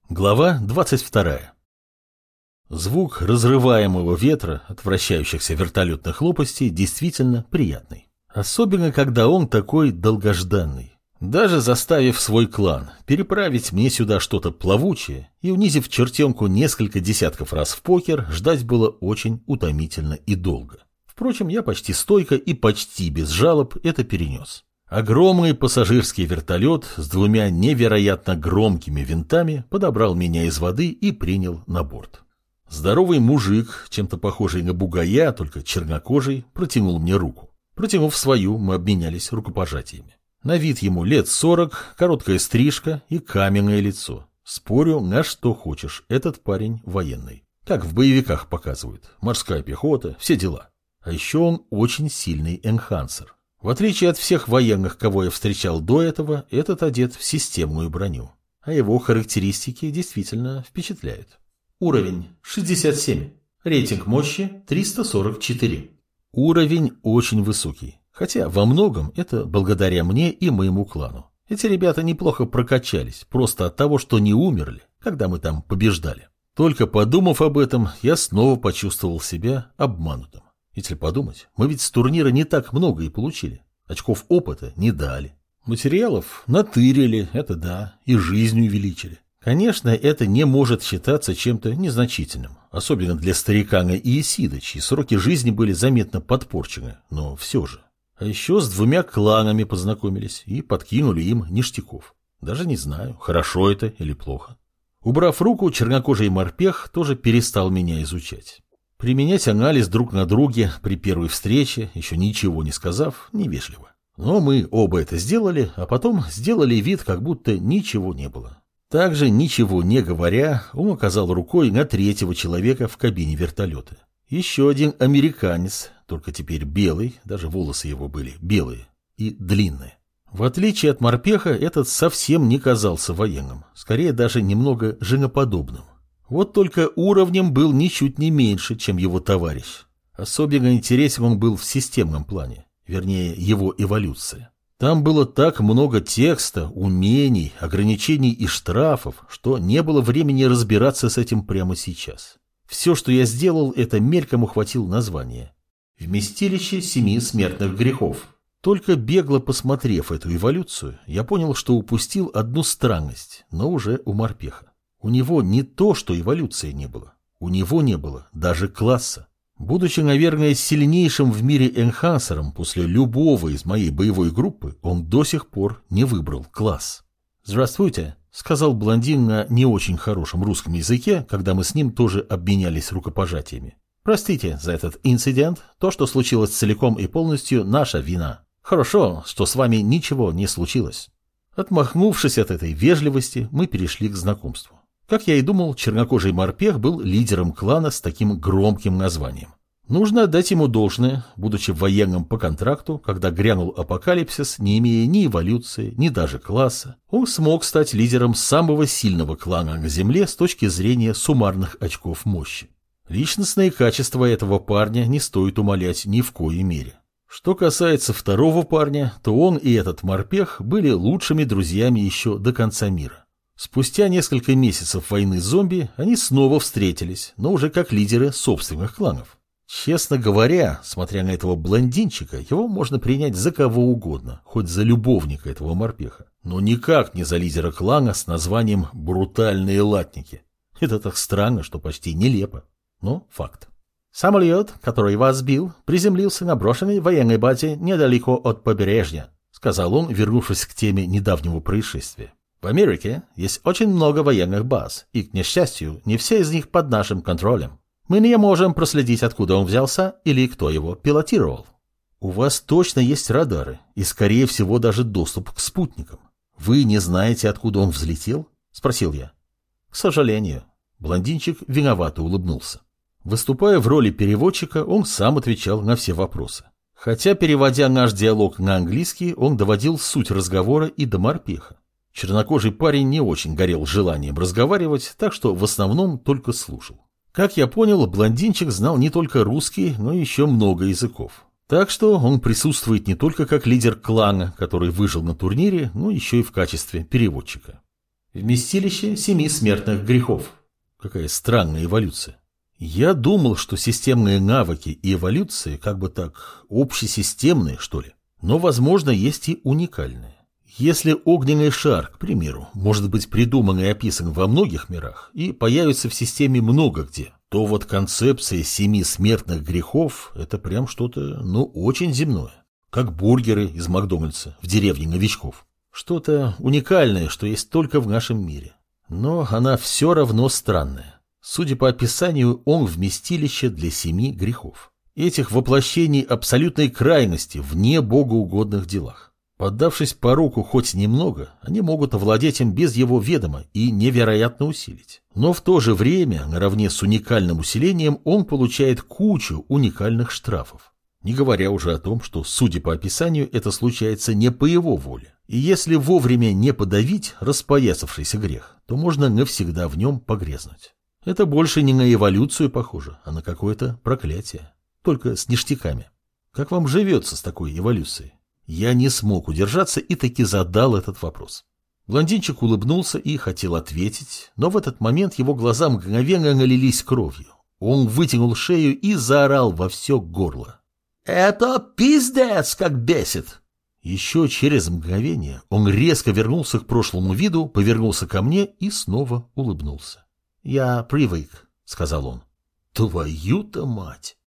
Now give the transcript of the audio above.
Глава 22. Звук разрываемого ветра от вращающихся вертолетных лопастей действительно приятный. Особенно, когда он такой долгожданный. Даже заставив свой клан переправить мне сюда что-то плавучее и унизив чертенку несколько десятков раз в покер, ждать было очень утомительно и долго. Впрочем, я почти стойко и почти без жалоб это перенес. Огромный пассажирский вертолет с двумя невероятно громкими винтами подобрал меня из воды и принял на борт. Здоровый мужик, чем-то похожий на бугая, только чернокожий, протянул мне руку. Протянув свою, мы обменялись рукопожатиями. На вид ему лет 40, короткая стрижка и каменное лицо. Спорю, на что хочешь, этот парень военный. Как в боевиках показывают, морская пехота, все дела. А еще он очень сильный энхансер. В отличие от всех военных, кого я встречал до этого, этот одет в системную броню. А его характеристики действительно впечатляют. Уровень 67. Рейтинг мощи 344. Уровень очень высокий. Хотя во многом это благодаря мне и моему клану. Эти ребята неплохо прокачались, просто от того, что не умерли, когда мы там побеждали. Только подумав об этом, я снова почувствовал себя обманутым. Если подумать, мы ведь с турнира не так много и получили. Очков опыта не дали. Материалов натырили, это да, и жизнь увеличили. Конечно, это не может считаться чем-то незначительным. Особенно для старикана Иесида, чьи сроки жизни были заметно подпорчены, но все же. А еще с двумя кланами познакомились и подкинули им ништяков. Даже не знаю, хорошо это или плохо. Убрав руку, чернокожий морпех тоже перестал меня изучать. Применять анализ друг на друге при первой встрече, еще ничего не сказав, невежливо. Но мы оба это сделали, а потом сделали вид, как будто ничего не было. Также, ничего не говоря, он указал рукой на третьего человека в кабине вертолета. Еще один американец, только теперь белый, даже волосы его были белые и длинные. В отличие от морпеха, этот совсем не казался военным, скорее даже немного женоподобным. Вот только уровнем был ничуть не меньше, чем его товарищ. Особенно интересен он был в системном плане, вернее, его эволюция. Там было так много текста, умений, ограничений и штрафов, что не было времени разбираться с этим прямо сейчас. Все, что я сделал, это мельком ухватил название. «Вместилище 7 смертных грехов». Только бегло посмотрев эту эволюцию, я понял, что упустил одну странность, но уже у морпеха. У него не то, что эволюции не было. У него не было даже класса. Будучи, наверное, сильнейшим в мире энхансером после любого из моей боевой группы, он до сих пор не выбрал класс. «Здравствуйте», — сказал блондин на не очень хорошем русском языке, когда мы с ним тоже обменялись рукопожатиями. «Простите за этот инцидент. То, что случилось целиком и полностью, наша вина. Хорошо, что с вами ничего не случилось». Отмахнувшись от этой вежливости, мы перешли к знакомству. Как я и думал, чернокожий морпех был лидером клана с таким громким названием. Нужно отдать ему должное, будучи военным по контракту, когда грянул апокалипсис, не имея ни эволюции, ни даже класса, он смог стать лидером самого сильного клана на Земле с точки зрения суммарных очков мощи. Личностные качества этого парня не стоит умалять ни в коей мере. Что касается второго парня, то он и этот морпех были лучшими друзьями еще до конца мира. Спустя несколько месяцев войны с зомби они снова встретились, но уже как лидеры собственных кланов. Честно говоря, смотря на этого блондинчика, его можно принять за кого угодно, хоть за любовника этого морпеха, но никак не за лидера клана с названием «Брутальные латники». Это так странно, что почти нелепо, но факт. «Самолет, который вас сбил, приземлился на брошенной военной базе недалеко от побережья», сказал он, вернувшись к теме недавнего происшествия. «В Америке есть очень много военных баз, и, к несчастью, не все из них под нашим контролем. Мы не можем проследить, откуда он взялся или кто его пилотировал». «У вас точно есть радары и, скорее всего, даже доступ к спутникам. Вы не знаете, откуда он взлетел?» – спросил я. «К сожалению». Блондинчик виновато улыбнулся. Выступая в роли переводчика, он сам отвечал на все вопросы. Хотя, переводя наш диалог на английский, он доводил суть разговора и до морпеха. Чернокожий парень не очень горел желанием разговаривать, так что в основном только слушал. Как я понял, блондинчик знал не только русский, но еще много языков. Так что он присутствует не только как лидер клана, который выжил на турнире, но еще и в качестве переводчика. Вместилище семи смертных грехов. Какая странная эволюция. Я думал, что системные навыки и эволюции как бы так общесистемные, что ли. Но, возможно, есть и уникальные. Если огненный шар, к примеру, может быть придуман и описан во многих мирах и появится в системе много где, то вот концепция семи смертных грехов – это прям что-то, очень земное. Как бургеры из Макдональдса в деревне новичков. Что-то уникальное, что есть только в нашем мире. Но она все равно странная. Судя по описанию, он вместилище для семи грехов. Этих воплощений абсолютной крайности в небогоугодных делах. Поддавшись пороку хоть немного, они могут овладеть им без его ведома и невероятно усилить. Но в то же время, наравне с уникальным усилением, он получает кучу уникальных штрафов. Не говоря уже о том, что, судя по описанию, это случается не по его воле. И если вовремя не подавить распоясавшийся грех, то можно навсегда в нем погрязнуть. Это больше не на эволюцию похоже, а на какое-то проклятие. Только с ништяками. Как вам живется с такой эволюцией? Я не смог удержаться и таки задал этот вопрос. Блондинчик улыбнулся и хотел ответить, но в этот момент его глаза мгновенно налились кровью. Он вытянул шею и заорал во все горло. «Это пиздец, как бесит!» Еще через мгновение он резко вернулся к прошлому виду, повернулся ко мне и снова улыбнулся. «Я привык», — сказал он. «Твою-то мать!»